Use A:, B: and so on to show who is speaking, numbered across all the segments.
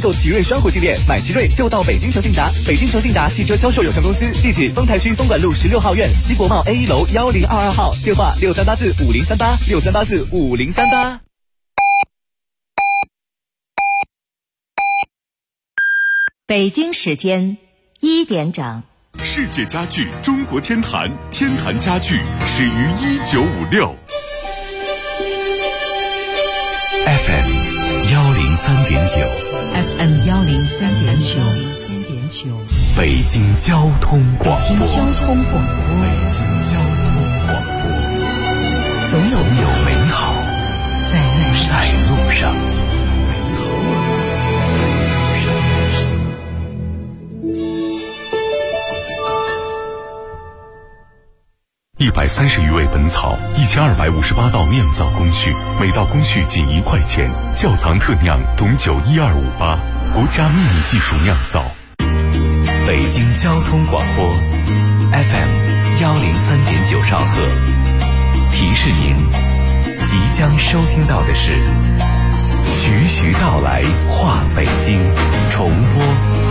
A: 购奇瑞双虎系列，买奇瑞就到北京诚信达。北京诚信达汽车销售有限公司，地址丰台区松管路16号院西国贸 A1 楼1022号，电话63845038，63845038。
B: 北京时间1点整。
C: 世界家具中国天坛，天坛家具始于1956。FM 103.9，FM
B: 103.9，
C: 北京交通广播，
B: 北京交通广播，总有美好在路上。
C: 130余味本草，1258道酿造工序，每道工序仅1块钱。窖藏特酿董酒12588，国家秘密技术酿造。
D: 北京交通广播 FM 103.9兆赫，提示您即将收听到的是徐徐道来话北京重播。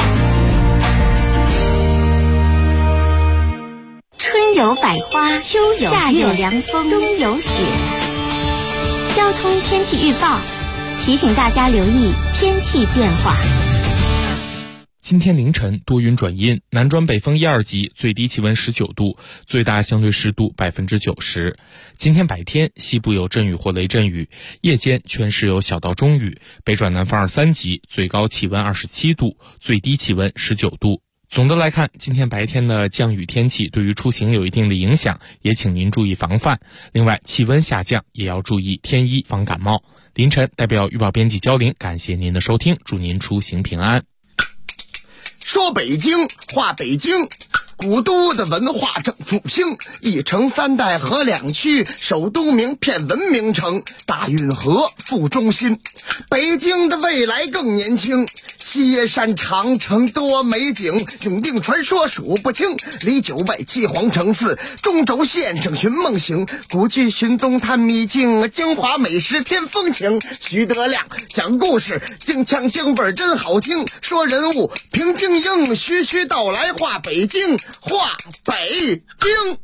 E: 春有百花，秋有夏有凉风，冬有雪。交通天气预报提醒大家留意天气变化。
F: 今天凌晨多云转阴，南转北风1、2级，最低气温19度，最大相对湿度90%。今天白天西部有阵雨或雷阵雨，夜间全市有小到中雨，北转南风2、3级，最高气温27度，最低气温19度。总的来看，今天白天的降雨天气对于出行有一定的影响，也请您注意防范。另外，气温下降也要注意添衣防感冒。凌晨代表预报编辑焦玲，感谢您的收听，祝您出行平安。
G: 说北京话北京，古都的文化正复兴，一城三代河两区，首都名片文明城，大运河副中心。北京的未来更年轻，西山长城多美景，永定传说数不清，离九外七皇城寺，中轴线上寻梦行，古剧寻踪探秘境，京华美食添风情。徐德亮讲故事，京腔京味真好听，说人物平静应，徐徐道来话北京，话北京。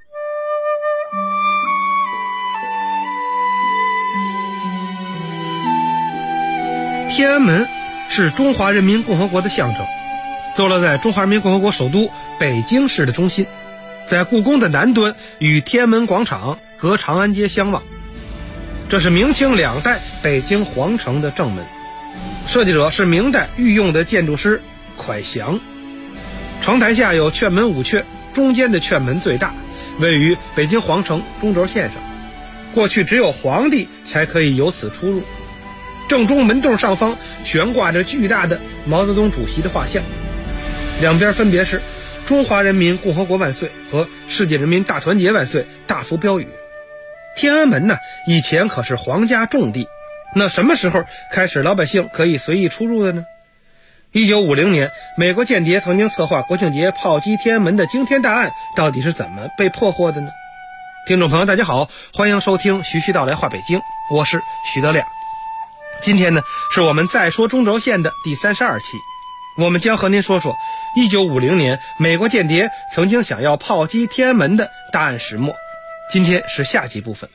H: 天安门是中华人民共和国的象征，坐落在中华人民共和国首都北京市的中心，在故宫的南端与天安门广场隔长安街相望。这是明清两代北京皇城的正门，设计者是明代御用的建筑师蒯祥。城台下有券门5阙，中间的券门最大，位于北京皇城中轴线上，过去只有皇帝才可以由此出入。正中门洞上方悬挂着巨大的毛泽东主席的画像，两边分别是中华人民共和国万岁和世界人民大团结万岁大幅标语。天安门呢，以前可是皇家重地，那什么时候开始老百姓可以随意出入的呢？1950年，美国间谍曾经策划国庆节炮击天安门的惊天大案，到底是怎么被破获的呢？听众朋友大家好，欢迎收听徐徐道来话北京，我是徐德亮。今天呢，是我们再说中轴线的第32期，我们将和您说说1950年美国间谍曾经想要炮击天安门的大案始末。今天是下集部分。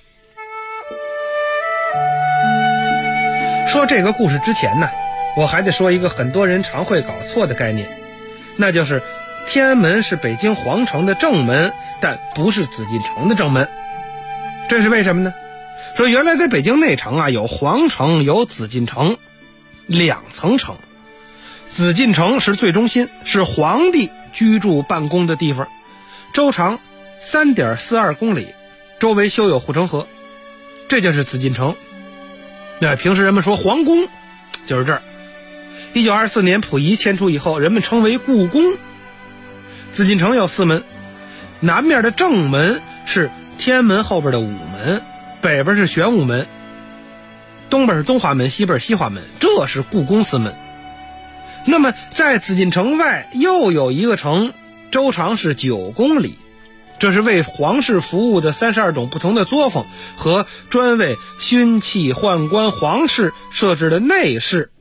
H: 说这个故事之前呢，我还得说一个很多人常会搞错的概念，那就是天安门是北京皇城的正门，但不是紫禁城的正门。这是为什么呢？说原来在北京内城啊，有皇城有紫禁城2层城。紫禁城是最中心，是皇帝居住办公的地方，周长3.42公里，周围修有护城河，这就是紫禁城。平时人们说皇宫就是这儿。1924年溥仪迁出以后，人们称为故宫。紫禁城有4门，南面的正门是天安门后边的午门，北边是玄武门，东边是东华门，西边是西华门，这是故宫4门。那么在紫禁城外又有一个城，周长是9公里，这是为皇室服务的32种不同的作坊和专为勋戚宦官皇室设置的内室。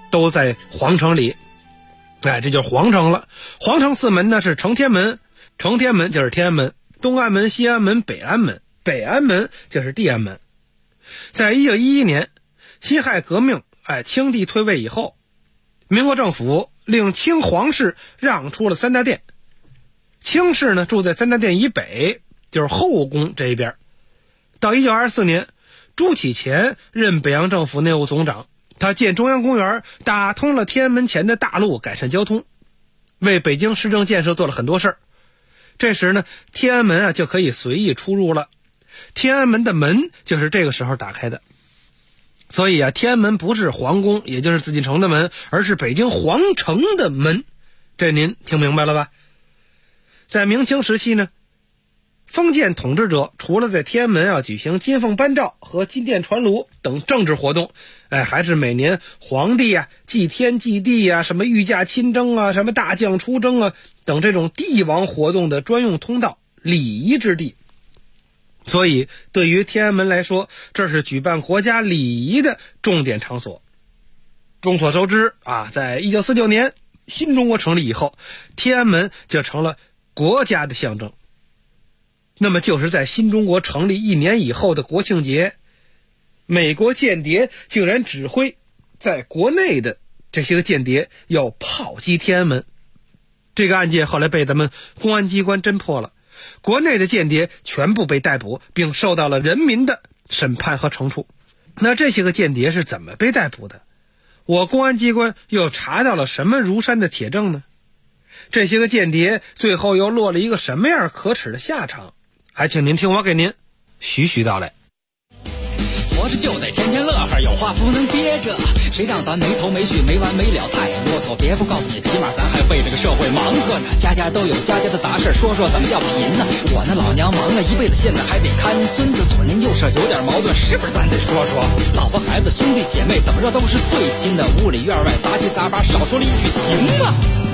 H: 都在皇城里。这就是皇城了。皇城4门呢是承天门，承天门就是天安门，东安门、西安门、北安门，北安门就是地安门。在1911年辛亥革命清帝退位以后，民国政府令清皇室让出了3大殿，清氏呢住在3大殿以北，就是后宫这一边。到1924年，朱启潜任北洋政府内务总长，他建中央公园，打通了天安门前的大路，改善交通，为北京市政建设做了很多事儿。这时呢，天安门就可以随意出入了。天安门的门就是这个时候打开的。所以天安门不是皇宫，也就是紫禁城的门，而是北京皇城的门。这您听明白了吧？在明清时期呢，封建统治者除了在天安门举行金凤颁诏和金殿传炉等政治活动，还是每年皇帝祭天祭地什么御驾亲征什么大将出征等这种帝王活动的专用通道，礼仪之地。所以对于天安门来说，这是举办国家礼仪的重点场所。众所周知在1949年新中国成立以后，天安门就成了国家的象征。那么就是在新中国成立1年以后的国庆节，美国间谍竟然指挥在国内的这些个间谍要炮击天安门。这个案件后来被咱们公安机关侦破了，国内的间谍全部被逮捕，并受到了人民的审判和惩处。那这些个间谍是怎么被逮捕的？我公安机关又查到了什么如山的铁证呢？这些个间谍最后又落了一个什么样可耻的下场？还请您听我给您徐徐道来。
I: 活着就得天天乐呵，有话不能憋着，谁让咱没头没绪没完没了太啰嗦。别不告诉你，起码咱还为这个社会忙活着，家家都有家家的杂事，说说怎么叫贫呢？我那老娘忙了一辈子，现在还得看孙子，左邻右舍有点矛盾，是不是咱得说说？老婆孩子兄弟姐妹怎么着都是最亲的，屋里院外杂七杂八，少说了一句行吗？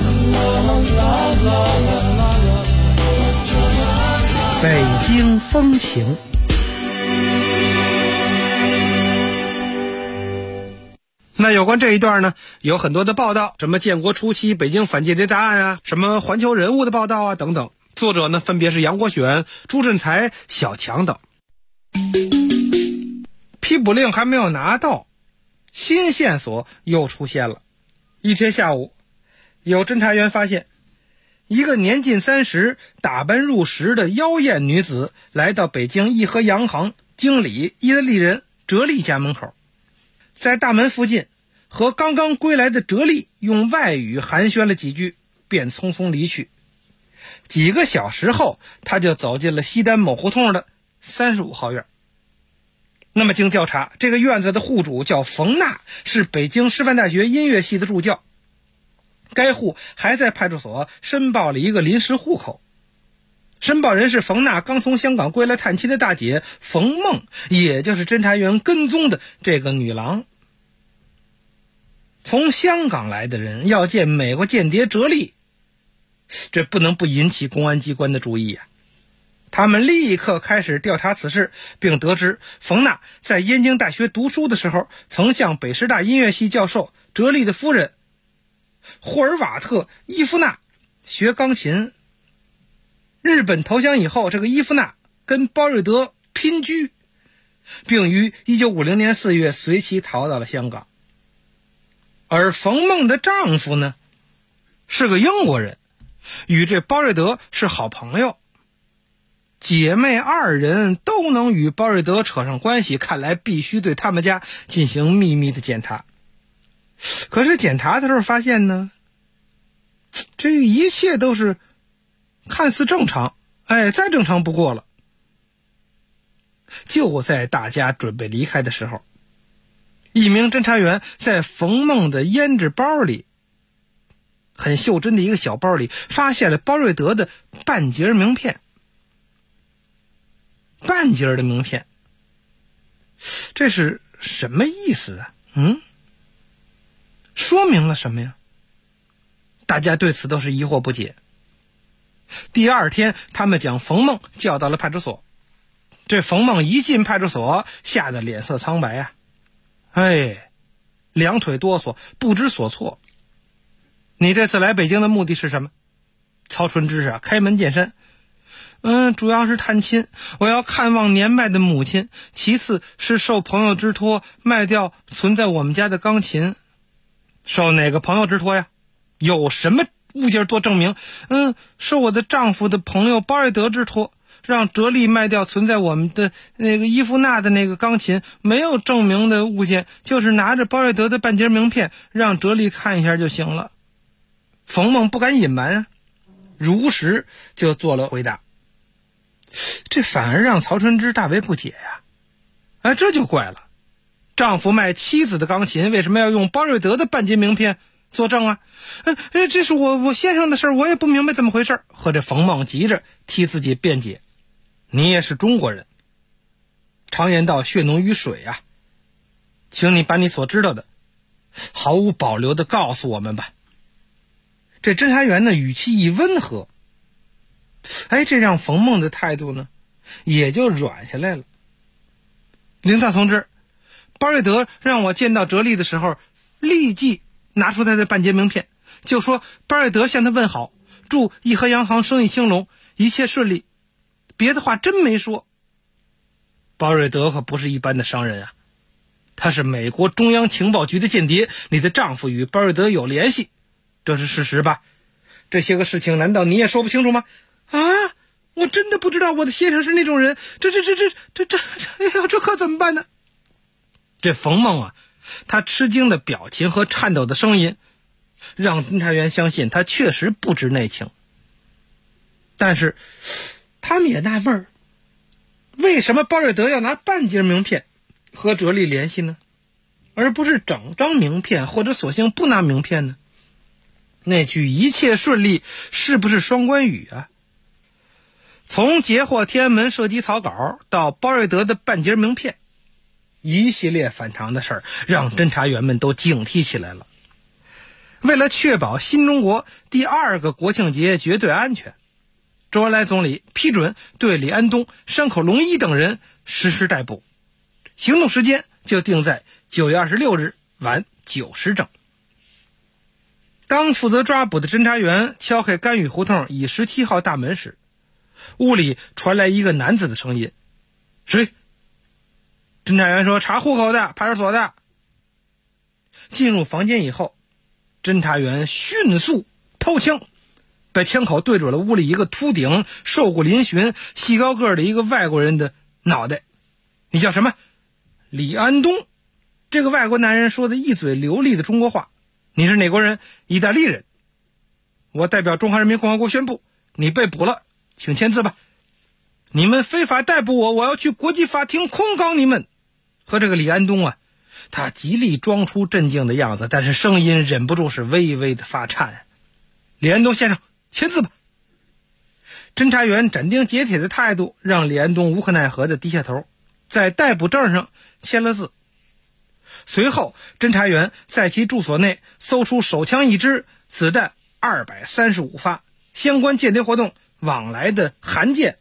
H: 北京风情。那有关这一段呢，有很多的报道，什么建国初期北京反间谍大案什么环球人物的报道等等。作者呢分别是杨国选、朱振才、小强等。批捕令还没有拿到，新线索又出现了。一天下午，有侦查员发现一个年近30、打扮入时的妖艳女子来到北京义和洋行经理意大利人哲利家门口，在大门附近和刚刚归来的哲利用外语寒暄了几句，便匆匆离去。几个小时后，他就走进了西单某胡同的35号院。那么经调查，这个院子的户主叫冯娜，是北京师范大学音乐系的助教。该户还在派出所申报了一个临时户口。申报人是冯娜刚从香港归来探亲的大姐冯梦，也就是侦查员跟踪的这个女郎。从香港来的人要见美国间谍哲利，这不能不引起公安机关的注意他们立刻开始调查此事，并得知冯娜在燕京大学读书的时候，曾向北师大音乐系教授哲利的夫人霍尔瓦特·伊夫娜学钢琴。日本投降以后，这个伊夫娜跟包瑞德姘居，并于1950年4月随其逃到了香港。而冯梦的丈夫呢，是个英国人，与这包瑞德是好朋友。姐妹二人都能与包瑞德扯上关系，看来必须对他们家进行秘密的检查。可是检查的时候发现呢，这一切都是看似正常，再正常不过了。就在大家准备离开的时候，一名侦查员在冯梦的胭脂包里，很袖珍的一个小包里，发现了包瑞德的半截名片。半截的名片，这是什么意思啊？说明了什么呀？大家对此都是疑惑不解。第二天，他们将冯梦叫到了派出所。这冯梦一进派出所，吓得脸色苍白两腿哆嗦，不知所措。你这次来北京的目的是什么？曹春芝啊，开门见山。主要是探亲，我要看望年迈的母亲，其次是受朋友之托卖掉存在我们家的钢琴。受哪个朋友之托呀？有什么物件做证明？受我的丈夫的朋友包瑞德之托，让哲利卖掉存在我们的那个伊芙娜的那个钢琴。没有证明的物件，就是拿着包瑞德的半截名片让哲利看一下就行了。冯梦不敢隐瞒啊，如实就做了回答。这反而让曹春芝大为不解呀。这就怪了，丈夫卖妻子的钢琴，为什么要用包瑞德的半截名片作证啊？这是我先生的事，我也不明白怎么回事。和这冯梦急着替自己辩解，你也是中国人，常言道血浓于水啊，请你把你所知道的毫无保留地告诉我们吧。这侦查员呢语气一温和，这让冯梦的态度呢也就软下来了。领导同志，包瑞德让我见到哲利的时候，立即拿出他的半截名片，就说包瑞德向他问好，祝义和洋行生意兴隆，一切顺利，别的话真没说。包瑞德可不是一般的商人啊，他是美国中央情报局的间谍，你的丈夫与包瑞德有联系，这是事实吧？这些个事情难道你也说不清楚吗？我真的不知道我的先生是那种人，这可怎么办呢？这冯梦啊，他吃惊的表情和颤抖的声音让侦查员相信他确实不知内情。但是他们也纳闷，为什么包瑞德要拿半截名片和哲利联系呢，而不是整张名片，或者索性不拿名片呢？那句一切顺利是不是双关语啊？从截获天安门射击草稿到包瑞德的半截名片，一系列反常的事儿让侦查员们都警惕起来了。为了确保新中国第2个国庆节绝对安全，周恩来总理批准对李安东、山口龙一等人实施逮捕，行动时间就定在9月26日晚9时整。当负责抓捕的侦查员敲开甘雨胡同乙17号大门时，屋里传来一个男子的声音：谁？侦查员说：查户口的，派出所的。进入房间以后，侦查员迅速掏枪，把枪口对准了屋里一个秃顶、瘦骨嶙峋、细高个的一个外国人的脑袋。你叫什么？李安东。这个外国男人说的一嘴流利的中国话。你是哪国人？意大利人。我代表中华人民共和国宣布，你被捕了，请签字吧。你们非法逮捕我，我要去国际法庭控告你们。和这个李安东啊，他极力装出镇静的样子，但是声音忍不住是微微的发颤。李安东先生，签字吧。侦查员斩钉截铁的态度让李安东无可奈何的低下头，在逮捕证上签了字。随后侦查员在其住所内搜出手枪1支，子弹235发，相关间谍活动往来的函件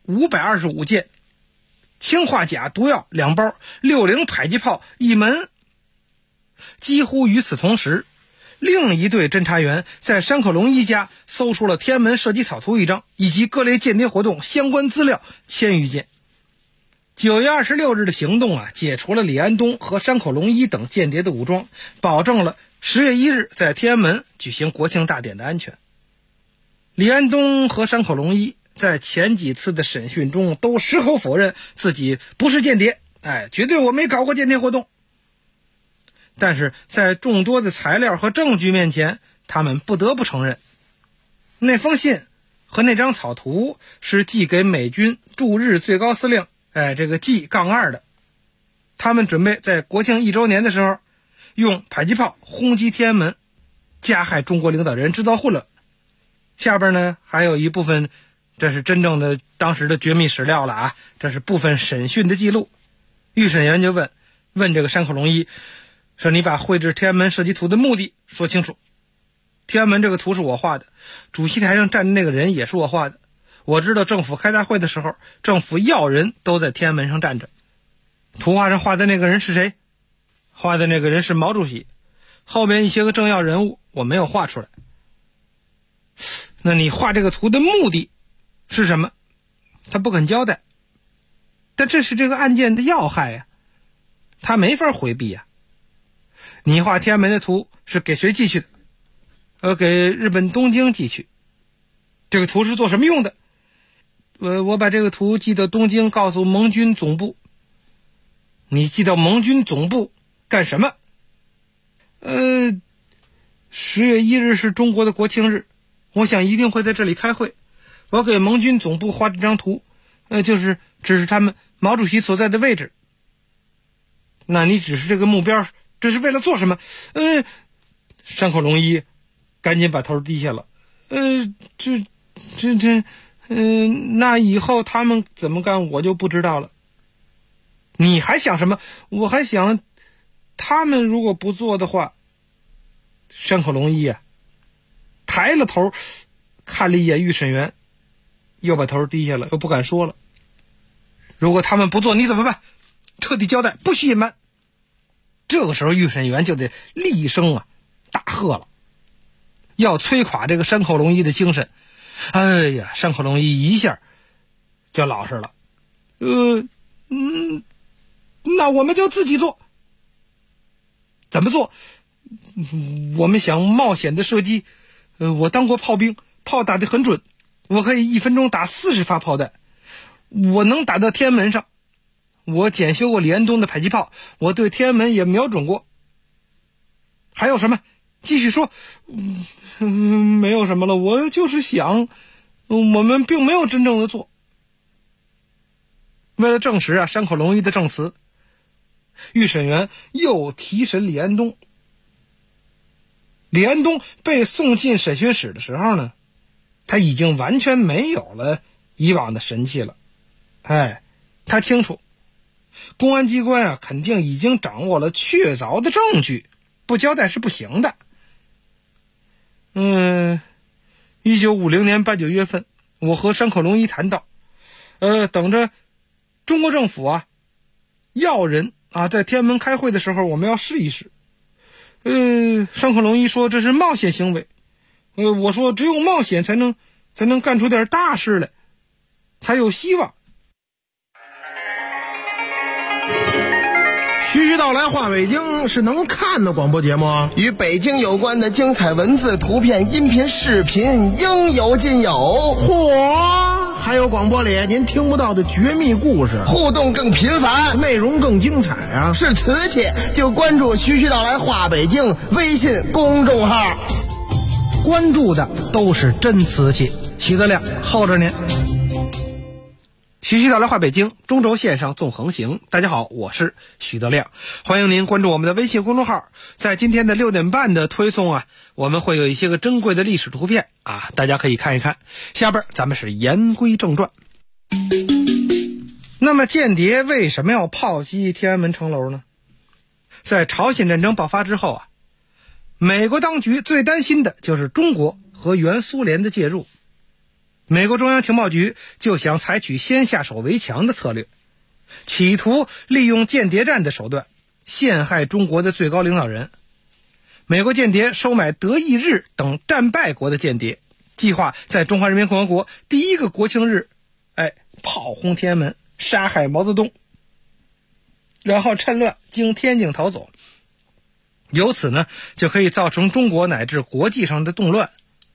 H: 525件，氰化钾毒药2包，60迫击炮1门。几乎与此同时，另一队侦查员在山口龙一家搜出了天安门射击草图1张，以及各类间谍活动相关资料1000余件。9月26日的行动啊，解除了李安东和山口龙一等间谍的武装，保证了10月1日在天安门举行国庆大典的安全。李安东和山口龙一在前几次的审讯中都矢口否认自己不是间谍，绝对我没搞过间谍活动。但是在众多的材料和证据面前，他们不得不承认，那封信和那张草图是寄给美军驻日最高司令这个G-2的。他们准备在国庆1周年的时候用迫击炮轰击天安门，加害中国领导人，制造混乱。下边呢还有一部分，这是真正的当时的绝密史料了啊，这是部分审讯的记录。预审员就问这个山口龙一说，你把绘制天安门射击图的目的说清楚。天安门这个图是我画的，主席台上站的那个人也是我画的。我知道政府开大会的时候，政府要人都在天安门上站着。图画上画的那个人是谁？ 画的那个人是毛主席，后边一些个政要人物我没有画出来。那你画这个图的目的是什么？他不肯交代。但这是这个案件的要害呀，他没法回避呀。你画天安门的图是给谁寄去的？给日本东京寄去。这个图是做什么用的？我把这个图寄到东京，告诉盟军总部。你寄到盟军总部干什么？10月1日是中国的国庆日，我想一定会在这里开会。我给盟军总部画这张图，就是指示他们毛主席所在的位置。那你指示这个目标，这是为了做什么？山口龙一赶紧把头低下了。那以后他们怎么干我就不知道了。你还想什么？我还想他们如果不做的话。山口龙一抬了头看了一眼御审员，又把头低下了，又不敢说了。如果他们不做你怎么办？彻底交代，不许隐瞒。这个时候御审员就得厉声大喝了，要摧垮这个山口龙一的精神。哎呀，山口龙一一下就老实了。那我们就自己做。怎么做？我们想冒险的射击。我当过炮兵，炮打得很准，我可以1分钟打40发炮弹，我能打到天安门上。我检修过李安东的迫击炮，我对天安门也瞄准过。还有什么？继续说。没有什么了，我就是想，我们并没有真正的做。为了证实山口龙一的证词，御审员又提审李安东。李安东被送进审讯室的时候呢，他已经完全没有了以往的神气了。他清楚公安机关肯定已经掌握了确凿的证据，不交代是不行的。1950年8、9月份，我和山口龙一谈到，等着中国政府要人在天安门开会的时候，我们要试一试。山口龙一说这是冒险行为。我说只有冒险才能干出点大事来，才有希望。
J: 徐徐道来话北京是能看的广播节目，
G: 与北京有关的精彩文字、图片、音频、视频应有尽有。
J: 嚯！还有广播里您听不到的绝密故事，
G: 互动更频繁，
J: 内容更精彩啊！
G: 是瓷器就关注徐徐道来话北京微信公众号，
J: 关注的都是真瓷器。徐德亮候着您。
H: 徐徐道来话北京，中轴线上纵横行。大家好，我是徐德亮，欢迎您关注我们的微信公众号。在今天的6点半的推送我们会有一些个珍贵的历史图片大家可以看一看。下边咱们是言归正传。那么间谍为什么要炮击天安门城楼呢？在朝鲜战争爆发之后美国当局最担心的就是中国和原苏联的介入。美国中央情报局就想采取先下手为强的策略，企图利用间谍战的手段陷害中国的最高领导人。美国间谍收买德意日等战败国的间谍，计划在中华人民共和国第一个国庆日炮轰天安门，杀害毛泽东，然后趁乱经天津逃走，由此呢就可以造成中国乃至国际上的动乱。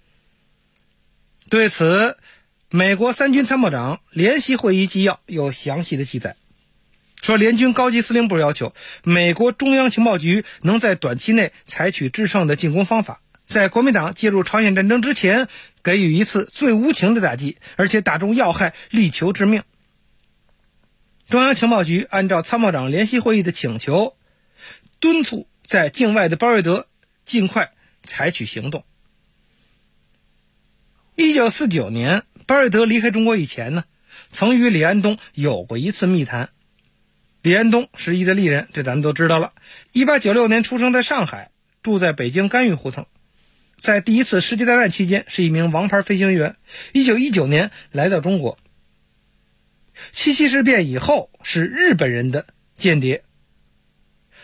H: 对此，美国3军参谋长联席会议纪要有详细的记载，说联军高级司令部要求美国中央情报局能在短期内采取制胜的进攻方法，在国民党介入朝鲜战争之前给予一次最无情的打击，而且打中要害，力求致命。中央情报局按照参谋长联席会议的请求，敦促在境外的巴瑞德尽快采取行动。1949年巴瑞德离开中国以前呢，曾与李安东有过一次密谈。李安东是意大利人，这咱们都知道了。1896年出生在上海，住在北京干预胡同。在第一次世界大战期间是一名王牌飞行员。1919年来到中国。七七事变以后是日本人的间谍。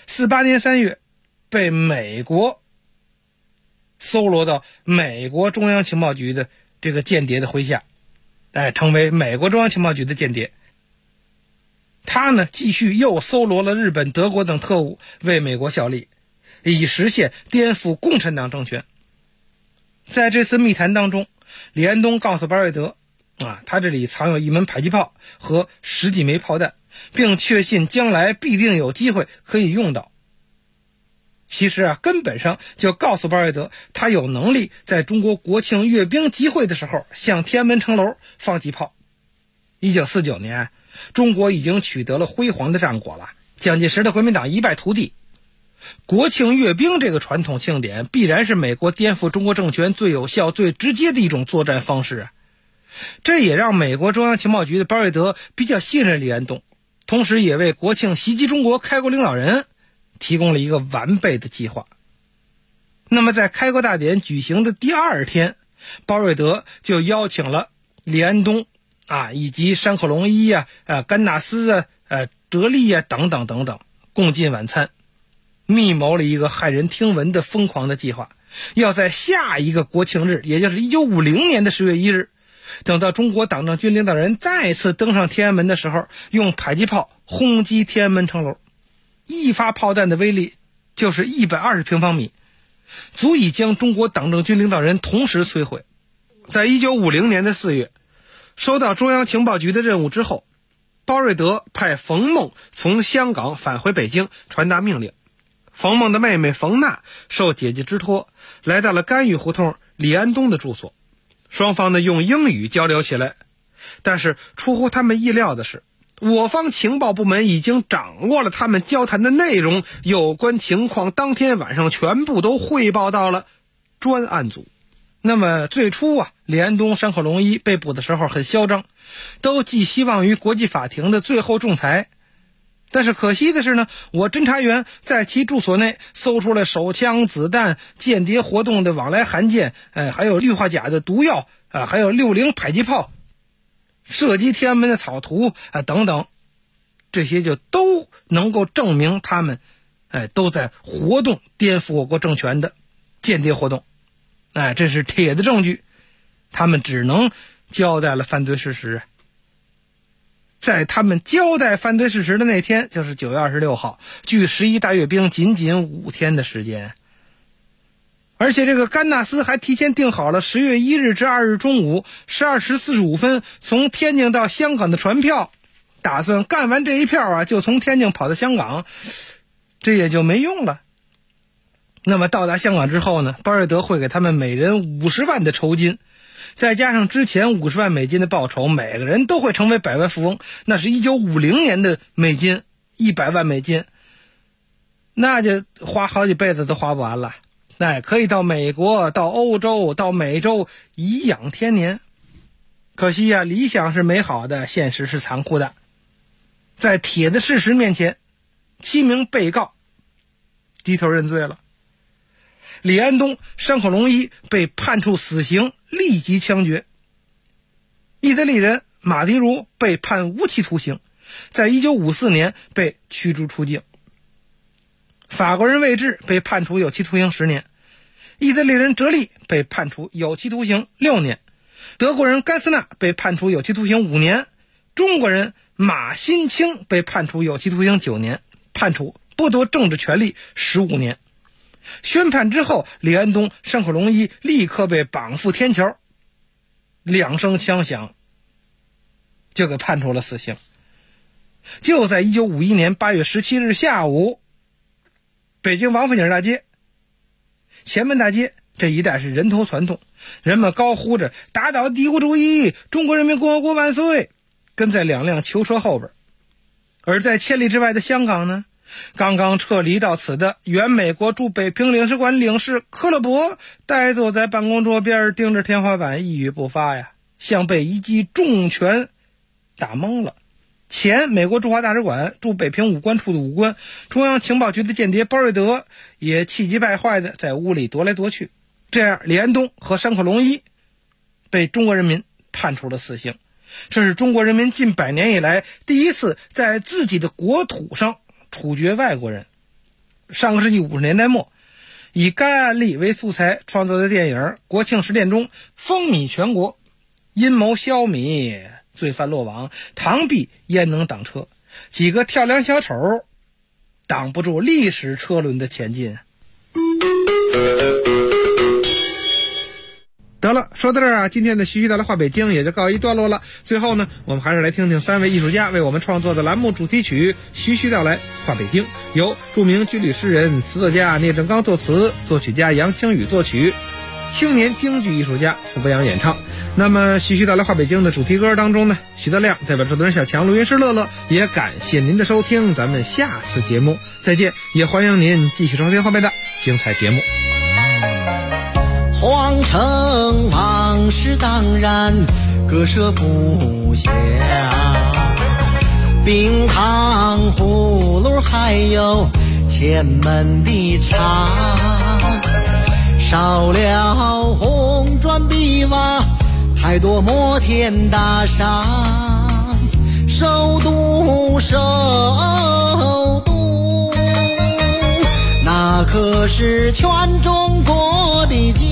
H: 48年3月被美国搜罗到美国中央情报局的这个间谍的麾下，成为美国中央情报局的间谍。他呢继续又搜罗了日本、德国等特务为美国效力，以实现颠覆共产党政权。在这次密谈当中，李安东告诉巴瑞德他这里藏有1门迫击炮和10几枚炮弹，并确信将来必定有机会可以用到。其实根本上就告诉巴瑞德，他有能力在中国国庆阅兵集会的时候向天安门城楼放击炮。1949年，中国已经取得了辉煌的战果了，蒋介石的国民党一败涂地。国庆阅兵这个传统庆典必然是美国颠覆中国政权最有效、最直接的一种作战方式这也让美国中央情报局的巴瑞德比较信任李安东，同时也为国庆袭击中国开国领导人提供了一个完备的计划。那么在开国大典举行的第2天，巴瑞德就邀请了李安东以及山口龙一甘纳斯哲利等等等等共进晚餐，密谋了一个骇人听闻的疯狂的计划，要在下一个国庆日，也就是1950年的10月1日，等到中国党政军领导人再次登上天安门的时候，用迫击炮轰击天安门城楼。一发炮弹的威力就是120平方米，足以将中国党政军领导人同时摧毁。在1950年的4月，收到中央情报局的任务之后，包瑞德派冯梦从香港返回北京传达命令。冯梦的妹妹冯娜受姐姐之托，来到了干预胡同李安东的住所。双方呢用英语交流起来，但是出乎他们意料的是，我方情报部门已经掌握了他们交谈的内容，有关情况当天晚上全部都汇报到了专案组。那么最初李安东、山口龙一被捕的时候很嚣张，都寄希望于国际法庭的最后仲裁。但是可惜的是呢，我侦查员在其住所内搜出了手枪、子弹、间谍活动的往来函件，还有氯化钾的毒药，还有60迫击炮、射击天安门的草图等等，这些就都能够证明他们都在活动颠覆我国政权的间谍活动。这是铁的证据，他们只能交代了犯罪事实。在他们交代犯罪事实的那天，就是9月26号，距11大阅兵仅仅5天的时间。而且这个甘纳斯还提前订好了10月1日至2日中午12时45分从天津到香港的船票，打算干完这一票就从天津跑到香港，这也就没用了。那么到达香港之后呢，巴瑞德会给他们每人50万的酬金，再加上之前50万美金的报酬，每个人都会成为百万富翁。那是1950年的美金，100万美金，那就花好几辈子都花不完了。可以到美国、到欧洲、到美洲颐养天年。可惜理想是美好的，现实是残酷的。在铁的事实面前，7名被告低头认罪了。李安东、山口龙一被判处死刑，立即枪决。意大利人马迪茹被判无期徒刑，在1954年被驱逐出境。法国人魏志被判处有期徒刑10年，意大利人哲利被判处有期徒刑6年，德国人甘斯纳被判处有期徒刑5年，中国人马新清被判处有期徒刑9年，判处剥夺政治权利15年。宣判之后，李安东、山口龙一立刻被绑赴天桥，2声枪响就给判处了死刑。就在1951年8月17日下午，北京王府井大街、前门大街这一带是人头攒动，人们高呼着打倒帝国主义，中国人民共和国万岁，跟在2辆囚车后边。而在千里之外的香港呢，刚刚撤离到此的原美国驻北平领事馆领事科勒伯呆坐在办公桌边，盯着天花板一语不发像被一记重拳打懵了。前美国驻华大使馆驻北平武官处的武官，中央情报局的间谍包瑞德也气急败坏的在屋里踱来踱去。这样李安东和山口龙一被中国人民判处了死刑，这是中国人民近100年以来第一次在自己的国土上处决外国人。 上个世纪50年代末，以该案例为素材创作的电影《国庆时点》中风靡全国，阴谋消弭，罪犯落网，螳臂焉能挡车？几个跳梁小丑挡不住历史车轮的前进。得了，说到这儿啊，今天的徐徐道来话北京也就告一段落了。最后呢，我们还是来听听3位艺术家为我们创作的栏目主题曲《徐徐道来话北京》，由著名军旅诗人、词作家聂正刚作词，作曲家杨清宇作曲，青年京剧艺术家傅博洋演唱。那么徐徐道来话北京的主题歌当中呢，徐德亮代表制作人小强、录音师乐乐，也感谢您的收听，咱们下次节目再见，也欢迎您继续收听后面的精彩节目。
K: 皇城往事当然割舍不下，冰糖葫芦还有前门的茶，少了红砖碧瓦，太多摩天大厦，首都那可是全中国的家。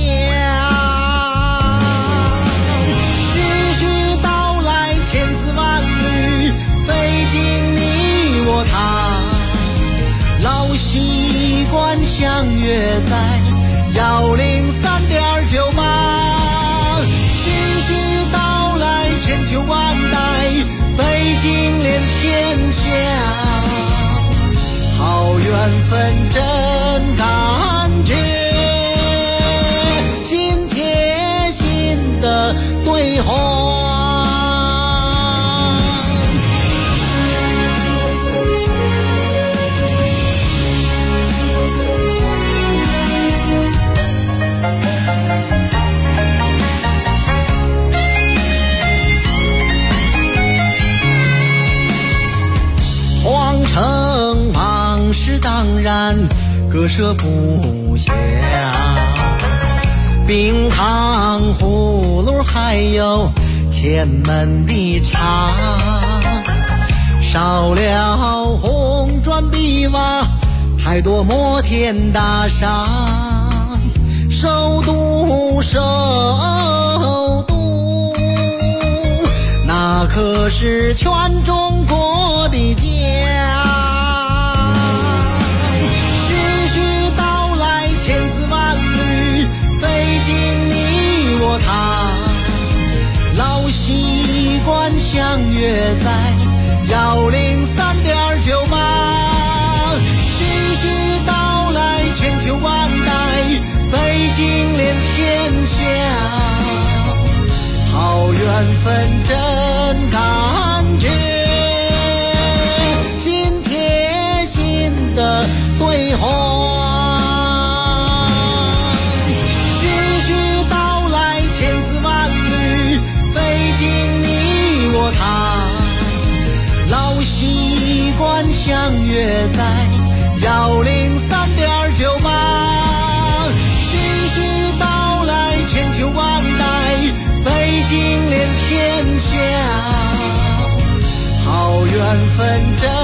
K: 徐徐道来千丝万缕，北京你我他，老习惯相约在103.98。徐徐道来千秋万代，北京连天下，好缘分真感觉，心贴心的对话。皇城往事当然割舍不下，冰糖葫芦还有前门的茶，少了红砖碧瓦，太多摩天大厦，首都那可是全中国的家。徐徐道来千丝万缕，北京你我他，老习惯相约在103.98。徐徐道来千秋万代，北京连天下，好缘分真感觉，心贴心的对话。徐徐道来千丝万缕，北京你我他，老习惯相约在103.98。徐徐道来千秋万代，北京连天下，好缘分真